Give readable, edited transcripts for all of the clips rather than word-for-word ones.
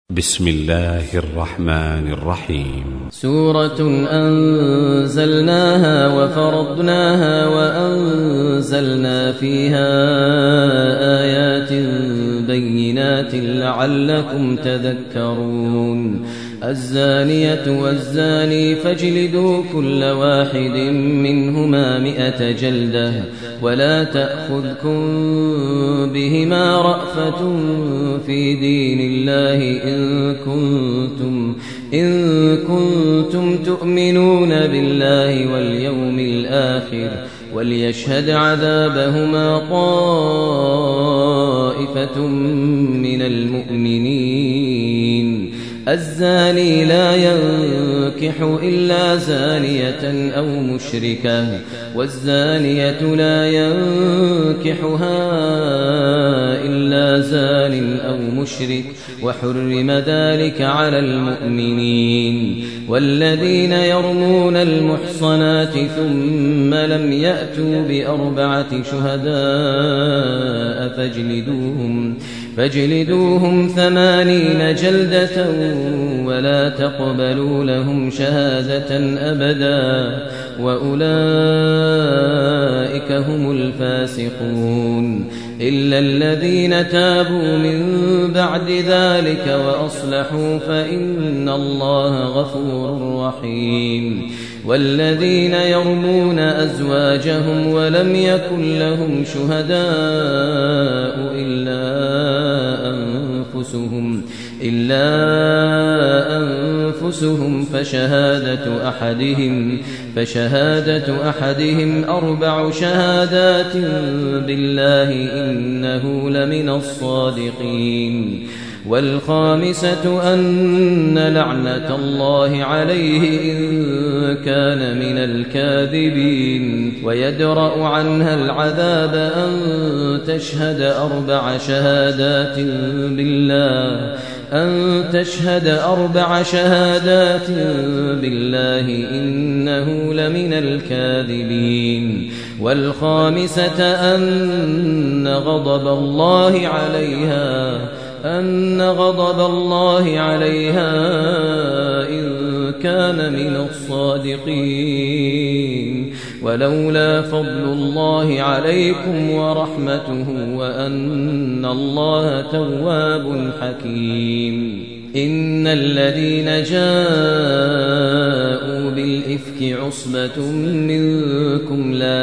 بسم الله الرحمن الرحيم. سورة أنزلناها وفرضناها وأنزلنا فيها آيات بينات لعلكم تذكرون. الزانية والزاني فاجلدوا كل واحد منهما 100 جلدة ولا تأخذكم بهما رأفة في دين الله إن كنتم تؤمنون بالله واليوم الآخر وليشهد عذابهما طائفة من المؤمنين. الزاني لا ينكح إلا زانية أو مشركة والزانية لا ينكحها إلا زان أو مشرك وحرم ذلك على المؤمنين. والذين يرمون المحصنات ثم لم يأتوا ب4 شهداء فاجلدوهم 80 جلدة ولا تقبلوا لهم شهادة أبدا وأولئك هم الفاسقون. إلا الذين تابوا من بعد ذلك وأصلحوا فإن الله غفور رحيم. والذين يرمون أزواجهم ولم يكن لهم شهداء إلا أنفسهم فشهادة أحدهم 4 شهادات بالله إنه لمن الصادقين. والخامسة أن لعنة الله عليه إن كان من الكاذبين. ويدرأ عنها العذاب أن تشهد 4 شهادات بالله إنه لمن الكاذبين. والخامسة أن غضب الله عليها إن كان من الصادقين. ولولا فضل الله عليكم ورحمته وأن الله تواب حكيم. إن الذين جاءوا بالإفك عصبة منكم لا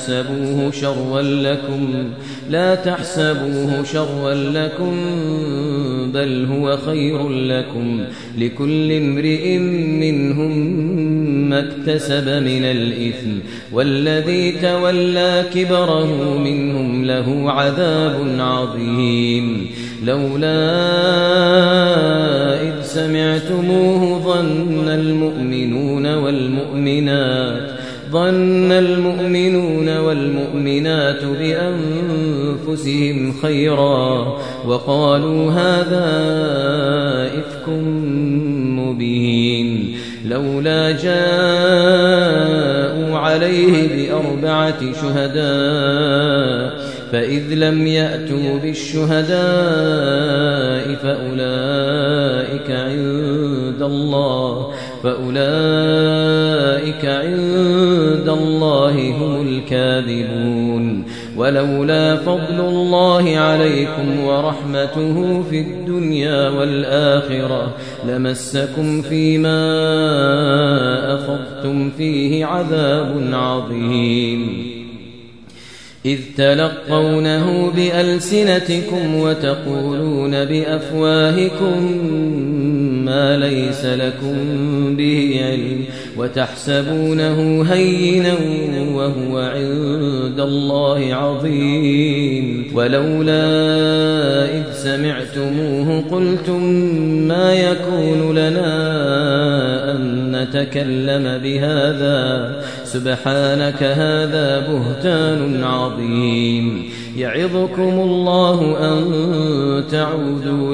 تحسبوه شرا لكم بل هو خير لكم. لكل امرئ منهم ما اكتسب من الإثم والذي تولى كبره منهم له عذاب عظيم. لولا إذ سمعتموه ظن المؤمنون والمؤمنات بأنفسهم خيرا وقالوا هذا إفك مبين. لولا جاءوا عليه ب4 شهداء فإذ لم يأتوا بالشهداء فأولئك عند الله هم الكاذبون. ولولا فضل الله عليكم ورحمته في الدنيا والآخرة لمسكم فيما أفضتم فيه عذاب عظيم. إذ تلقونه بألسنتكم وتقولون بأفواهكم ما ليس لكم به علم وتحسبونه هينا وهو عند الله عظيم. ولولا إذ سمعتموه قلتم ما يكون لنا أن نتكلم بهذا سبحانك هذا بهتان عظيم. يعظكم الله أن تعودوا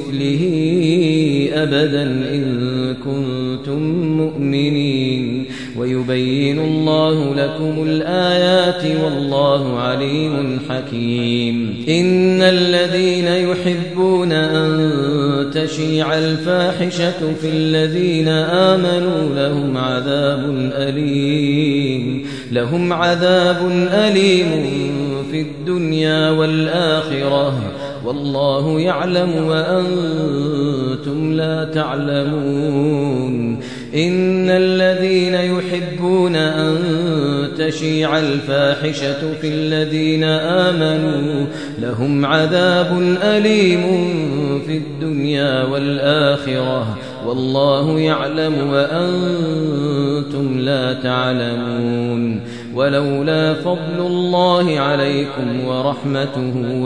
لمثله أبدا إن كنتم مؤمنين. ويبين الله لكم الآيات والله عليم حكيم. إن الذين يحبون أن تشيع الفاحشة في الذين آمنوا لهم عذاب أليم في الدنيا والآخرة والله يعلم وأنتم لا تعلمون. إن الذين يحبون أن تشيع الفاحشة في الذين آمنوا لهم عذاب أليم في الدنيا والآخرة والله يعلم وأنتم لا تعلمون. ولولا فضل الله عليكم ورحمته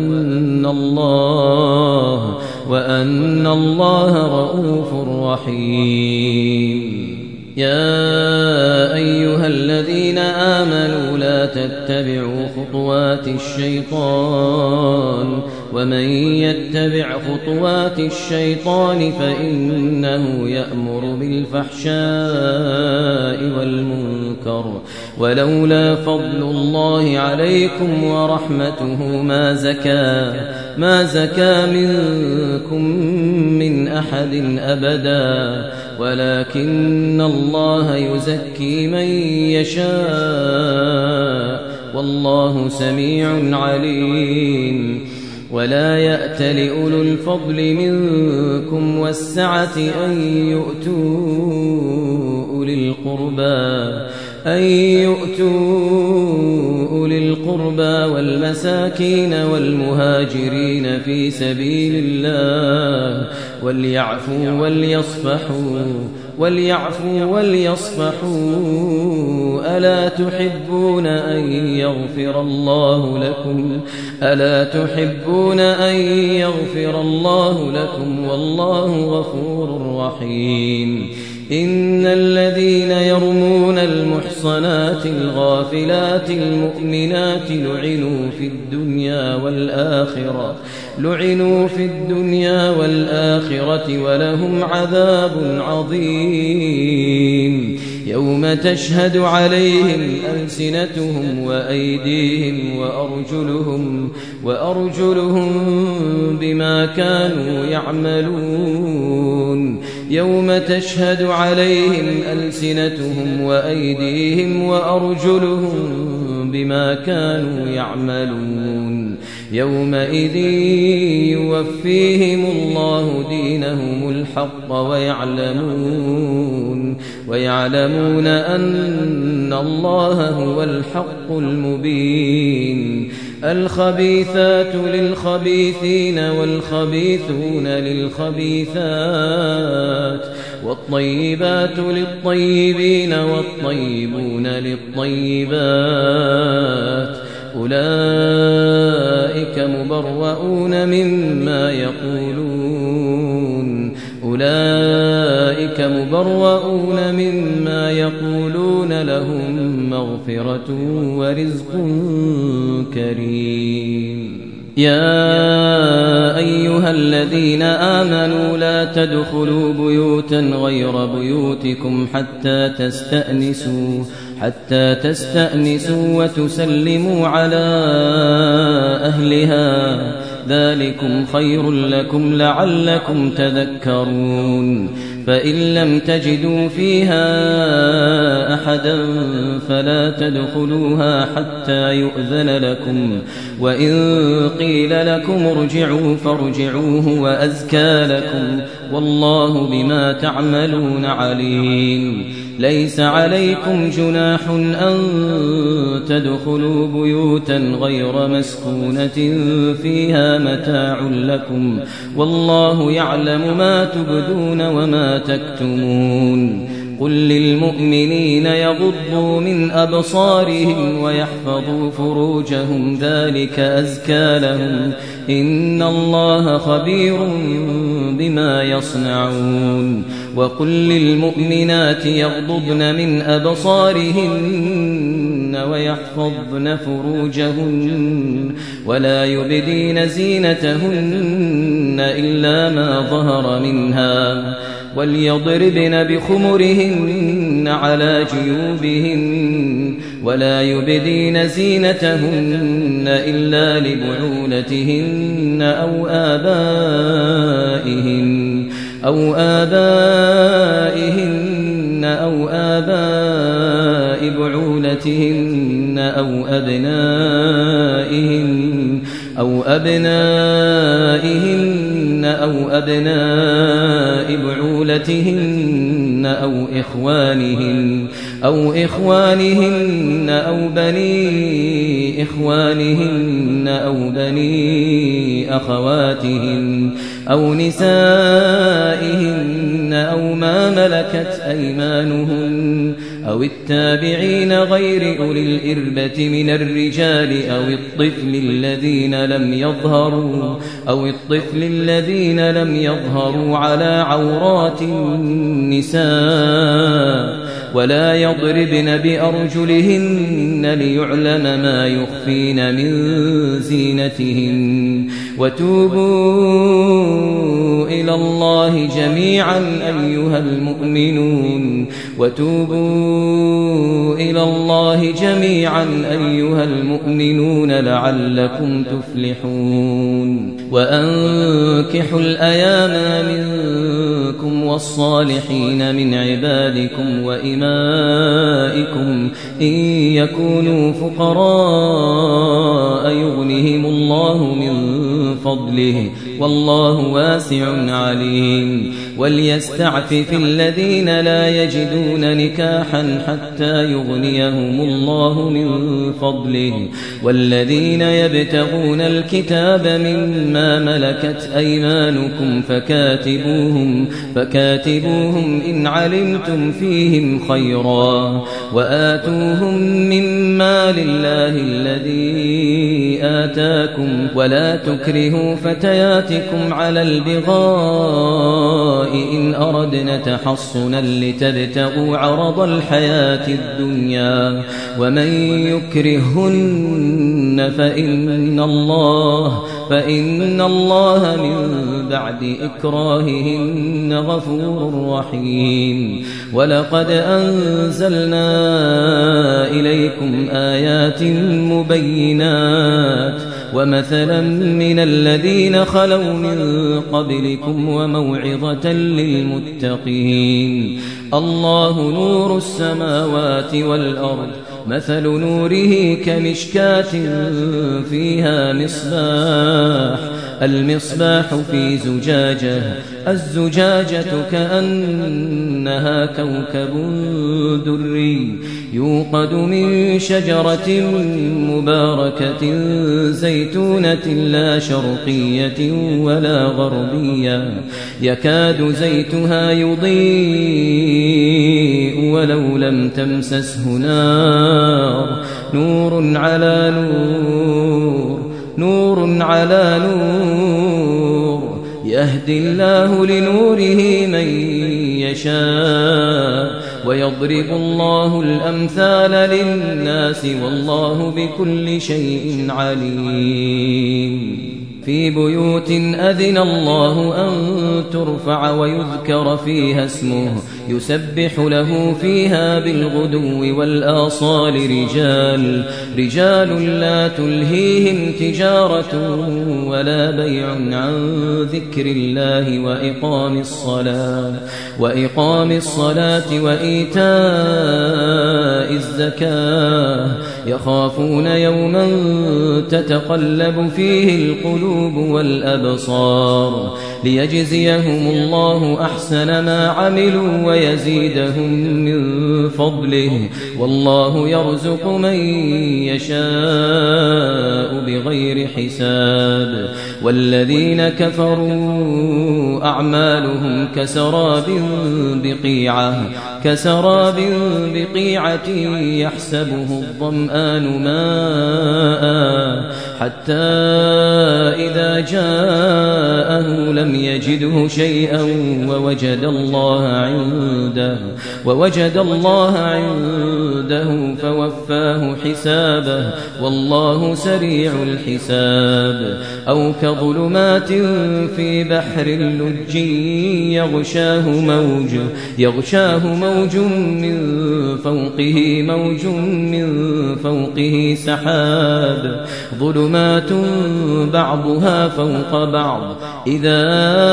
وأن الله رؤوف رحيم. يا أيها الذين آمنوا لا تتبعوا خطوات الشيطان ومن يتبع خطوات الشيطان فإنه يأمر بالفحشاء والمنكر ولولا فضل الله عليكم ورحمته ما زكى منكم من أحد أبدا ولكن الله يزكي من يشاء والله سميع عليم. ولا يأت لأولو الفضل منكم والسعة أن يؤتوا أولي القربى والمساكين والمهاجرين في سبيل الله وليعفوا وليصفحوا ألا تحبون أن يغفر الله لكم والله غفور رحيم. إن الذين يرمون المحصنات الغافلات المؤمنات لعنوا في الدنيا والآخرة ولهم عذاب عظيم. يوم تشهد عليهم ألسنتهم وأيديهم وأرجلهم بما كانوا يعملون. يوم تشهد عليهم ألسنتهم وأيديهم وأرجلهم بما كانوا يعملون. يومئذ يوفيهم الله دينهم الحق ويعلمون أن الله هو الحق المبين. الخبيثات للخبيثين والخبيثون للخبيثات والطيبات للطيبين والطيبون للطيبات أولئك مبرؤون مما يقولون لهم مغفرة ورزق كريم. يا أيها الذين آمنوا لا تدخلوا بيوتا غير بيوتكم حتى تستأنسوا وتسلموا على أهلها ذلكم خير لكم لعلكم تذكرون. فإن لم تجدوا فيها أحدا فلا تدخلوها حتى يؤذن لكم وإن قيل لكم ارجعوا فارجعوا هو أزكى لكم والله بما تعملون عليم. ليس عليكم جناح أن تدخلوا بيوتا غير مسكونة فيها متاع لكم والله يعلم ما تبدون وما تكتمون. قل للمؤمنين يغضوا من أبصارهم ويحفظوا فروجهم ذلك أزكى لهم إن الله خبير بما يصنعون. وقل للمؤمنات يغضضن من أبصارهن ويحفظن فروجهن ولا يبدين زينتهن إلا ما ظهر منها وليضربن بخمرهن على جيوبهن ولا يبدين زينتهن إلا لبعولتهن أو آبائهن أو آباء بعولتهن أو أبنائهن أو أبناء بعولتهن أو إخوانهن أو بني إخوانهن أو بني أخواتهن أو نسائهن أو ما ملكت أيمانهن أو التابعين غير أولي الإربة من الرجال أو الطفل الذين لم يظهروا على عورات النساء ولا يضربن بأرجلهن ليعلم ما يخفين من زينتهن وتوبوا إلى الله جميعا أيها المؤمنون لعلكم تفلحون وأنكحوا الأيام منكم والصالحين من عبادكم وإمائكم إن يكونوا فقراء يغنهم الله من فضله والله واسع عليم وليستعفف الذين لا يجدون نكاحا حتى يغنيهم الله من فضله والذين يبتغون الكتاب مما ملكت أيمانكم فكاتبوهم إن علمتم فيهم خيرا وآتوهم مما لله الذي آتاكم ولا تكرهوا فتياتكم على البغاء إن أردنا تحصنا لتبتغوا عرض الحياة الدنيا ومن يكرهن فإن الله من بعد إكراههن غفور رحيم ولقد أنزلنا إليكم آيات مبينات ومثلا من الذين خلوا من قبلكم وموعظة للمتقين الله نور السماوات والأرض مثل نوره كمشكاة فيها المصباح في زجاجة الزجاجة كأنها كوكب دري يوقد من شجرة مباركة زيتونة لا شرقية ولا غربية يكاد زيتها يضيء ولو لم تمسسه نار نور على نور يهدي الله لنوره من يشاء ويضرب الله الأمثال للناس والله بكل شيء عليم في بيوت أذن الله أن ترفع ويذكر فيها اسمه يسبح له فيها بالغدو والآصال رجال لا تلهيهم تجارة ولا بيع عن ذكر الله وإقام الصلاة وإيتاء الزكاة يخافون يوما تتقلب فيه القلوب والأبصار ليجزيهم الله أحسن ما عملوا ويزيدهم من فضله والله يرزق من يشاء بغير حساب والذين كفروا أعمالهم كسراب بقيعة يحسبه الظمآن ماء حتى إذا جاءه لم يجده شيئا ووجد الله عنده ورده فوفاه حسابه والله سريع الحساب أو كظلمات في بحر لج يغشاه موج من فوقه سحاب ظلمات بعضها فوق بعض إذا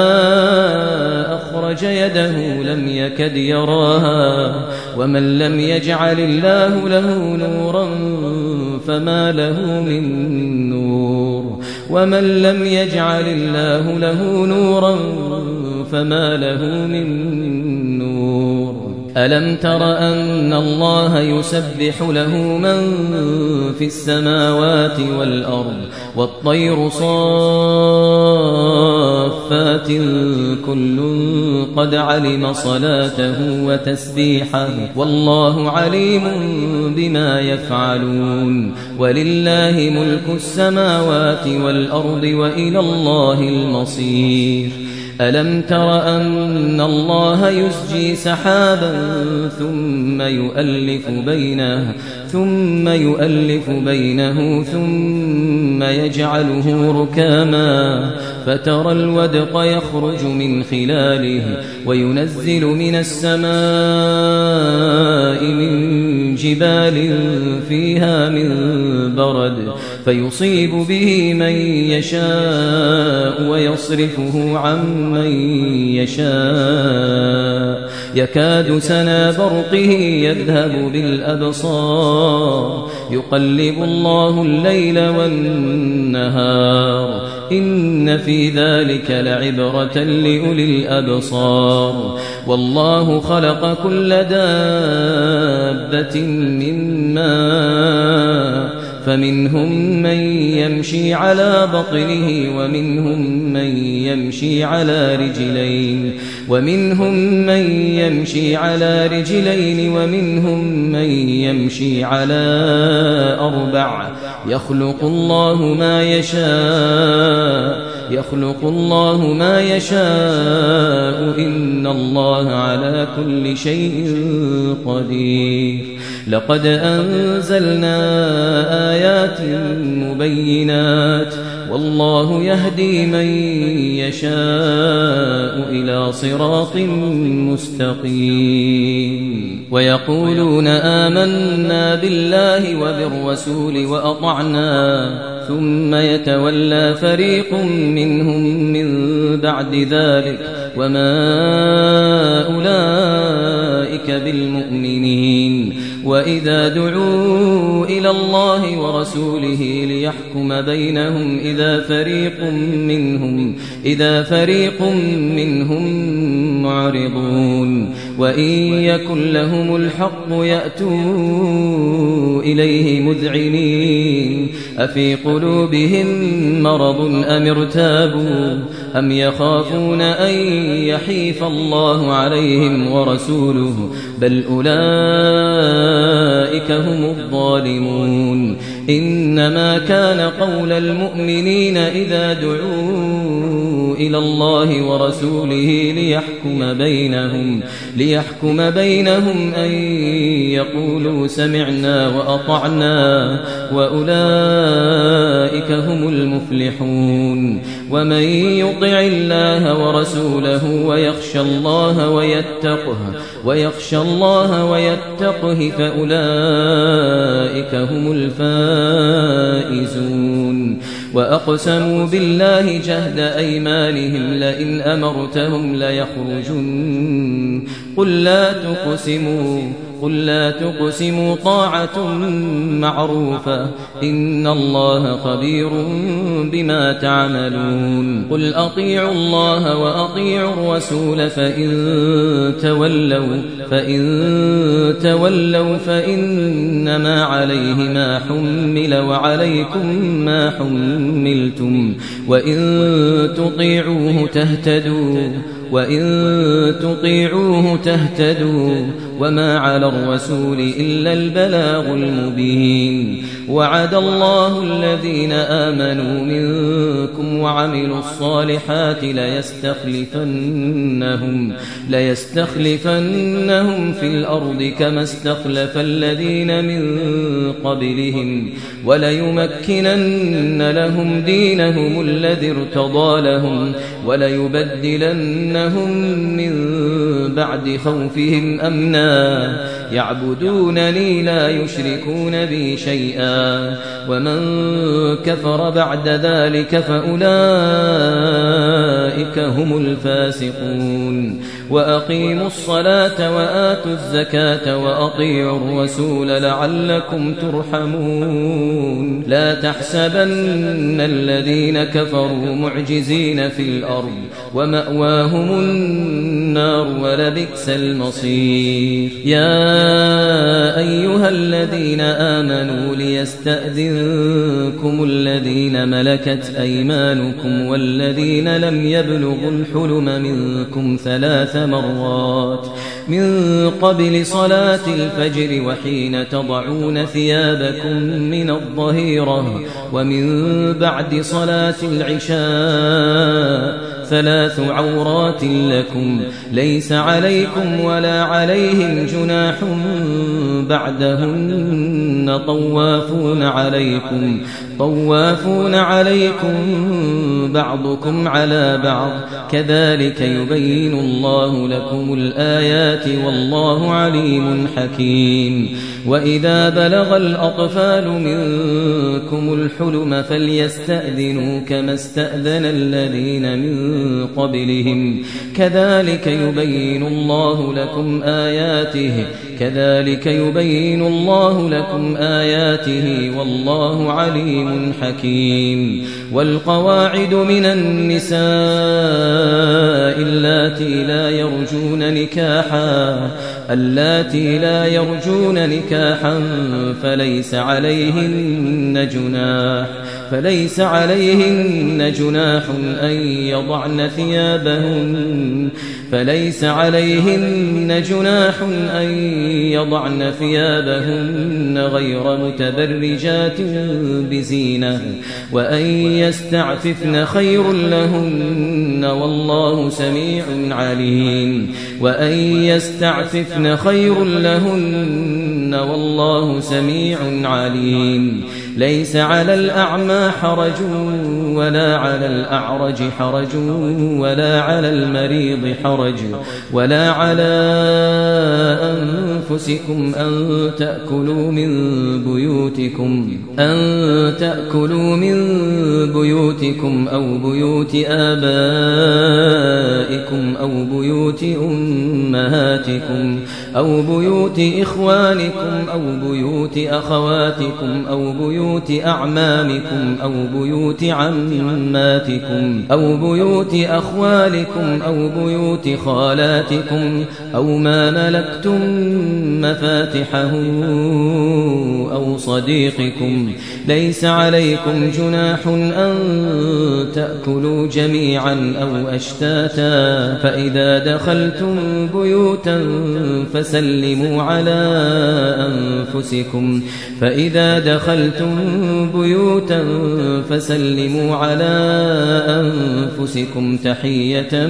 أخرج يده لم يكد يراها ومن لم يجعل الله له نورا فما له من نور ومن لم يجعل الله له نورا فما له من نور ألم تر أن الله يسبح له من في السماوات والأرض والطير صافات كل قد علم صلاته وتسبيحه والله عليم بما يفعلون ولله ملك السماوات والأرض وإلى الله المصير ألم تر أن الله يسجي سحابا ثم يؤلف بينه ثم يجعله ركاما فترى الودق يخرج من خلاله وينزل من السماء من جبال فيها من برد فيصيب به من يشاء ويصرفه عن من يشاء يكاد سنا برقه يذهب بالأبصار يقلب الله الليل والنهار إن في ذلك لعبرة لأولي الأبصار والله خلق كل دابة من ماء فمنهم من يمشي على بطنه ومنهم من يمشي على رجلين ومنهم من يمشي على أربع يخلق الله ما يشاء إن الله على كل شيء قدير لقد أنزلنا آيات مبينات والله يهدي من يشاء إلى صراط مستقيم ويقولون آمنا بالله وبالرسول وأطعنا ثم يتولى فريق منهم من بعد ذلك وما أولئك بالمؤمنين وإذا دعوا إلى الله ورسوله ليحكم بينهم إذا فريق منهم معرضون وإن يكن لهم الحق يأتوا إليه مذعنين أفي قلوبهم مرض أم ارتابوا أم يخافون أن يحيف الله عليهم ورسوله بل أولئك هم الظالمون إنما كان قول المؤمنين إذا دعوا إلى الله ورسوله ليحكم بينهم أن يقولوا سمعنا وأطعنا وأولئك هم المفلحون ومن يطع الله ورسوله ويخشى الله ويتقه فأولئك هم الفائزون وأقسموا بالله جهد أيمانهم لئن أمرتهم ليخرجن قل لا تقسموا طاعة معروفة إن الله خبير بما تعملون قل أطيعوا الله وأطيعوا الرسول فإن تولوا فإنما عليه ما حمل وعليكم ما حملتم وإن تطيعوه تهتدوا وإن تطيعوه تهتدوا وما على الرسول إلا البلاغ المبين وعد الله الذين آمنوا منكم وعملوا الصالحات ليستخلفنهم في الأرض كما استخلف الذين من قبلهم وليمكنن لهم دينهم الذي ارتضى لهم وليبدلنهم من بعد خوفهم أمنا يعبدونني لا يشركون بي شيئا ومن كفر بعد ذلك فأولئك هم الفاسقون وأقيموا الصلاة وآتوا الزكاة وأطيعوا الرسول لعلكم ترحمون لا تحسبن الذين كفروا معجزين في الأرض ومأواهم النار ولبئس المصير يا أيها الذين آمنوا ليستأذنكم الذين ملكت أيمانكم والذين لم يبلغوا الحلم منكم 3 مرات من قبل صلاة الفجر وحين تضعون ثيابكم من الظهيرة ومن بعد صلاة العشاء 3 عورات لكم ليس عليكم ولا عليهم جناح بعدهن طوافون عليكم بعضكم على بعض كذلك يبين الله لكم الآيات والله عليم حكيم وإذا بلغ الأطفال منكم الحلم فليستأذنوا كما استأذن الذين من قبلهم كذلك يبين الله لكم آياته والله عليم حكيم والقواعد من النساء اللاتي لا يرجون نكاحا فليس عليهن جناح أن يضعن ثيابهن غير متبرجات بزينة وأن يستعففن خير لهن والله سميع عليم ليس على الأعمى حرج ولا على الأعرج حرج ولا على المريض حرج ولا على أنفسكم أن تأكلوا من بيوتكم أو بيوت آبائكم أو بيوت أمهاتكم أو بيوت إخوانكم أو بيوت أخواتكم أو بيوت أعمامكم أو بيوت عماتكم أو بيوت أخوالكم أو بيوت خالاتكم أو ما ملكتم مفاتحه أو صديقكم ليس عليكم جناح أن تأكلوا جميعا أو أشتاتا فإذا دخلتم بيوتا فسلموا على أنفسكم تحية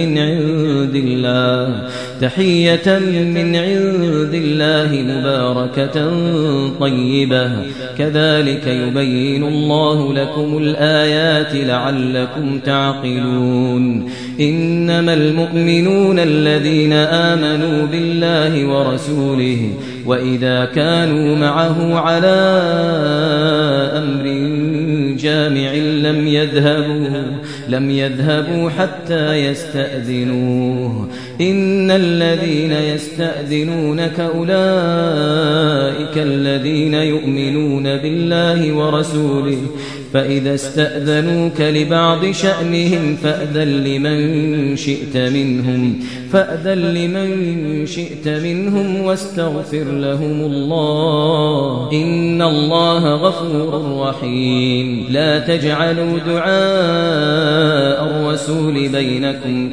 من عند الله مباركة طيبة كذلك يبين الله لكم الآيات لعلكم تعقلون إنما المؤمنون الذين آمنوا بالله ورسوله وإذا كانوا معه على أمر جامع لم يذهبوا حتى يستأذنوه إن الذين يستأذنونك أولئك الذين يؤمنون بالله ورسوله فإذا استأذنوك لبعض شأنهم فأذن لمن شئت منهم واستغفر لهم الله إن الله غفور رحيم لا تجعلوا دعاء الرسول بينكم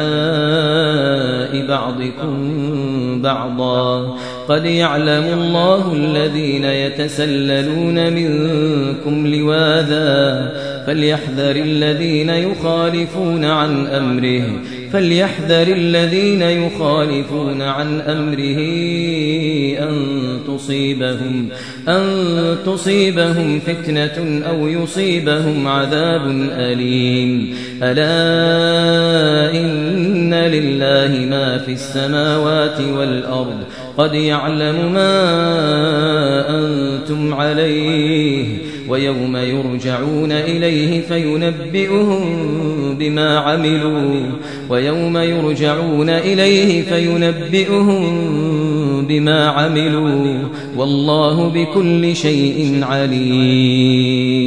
كدعاء بعضكم بعضا قد يعلم الله الذين يتسللون منكم لواذا فليحذر الذين يخالفون عن أمره أن تصيبهم فتنة أو يصيبهم عذاب أليم ألا إن لله ما في السماوات والأرض قد يعلم ما أنتم عليه ويوم يرجعون إليه فينبئهم بما عملوا والله بكل شيء عليم.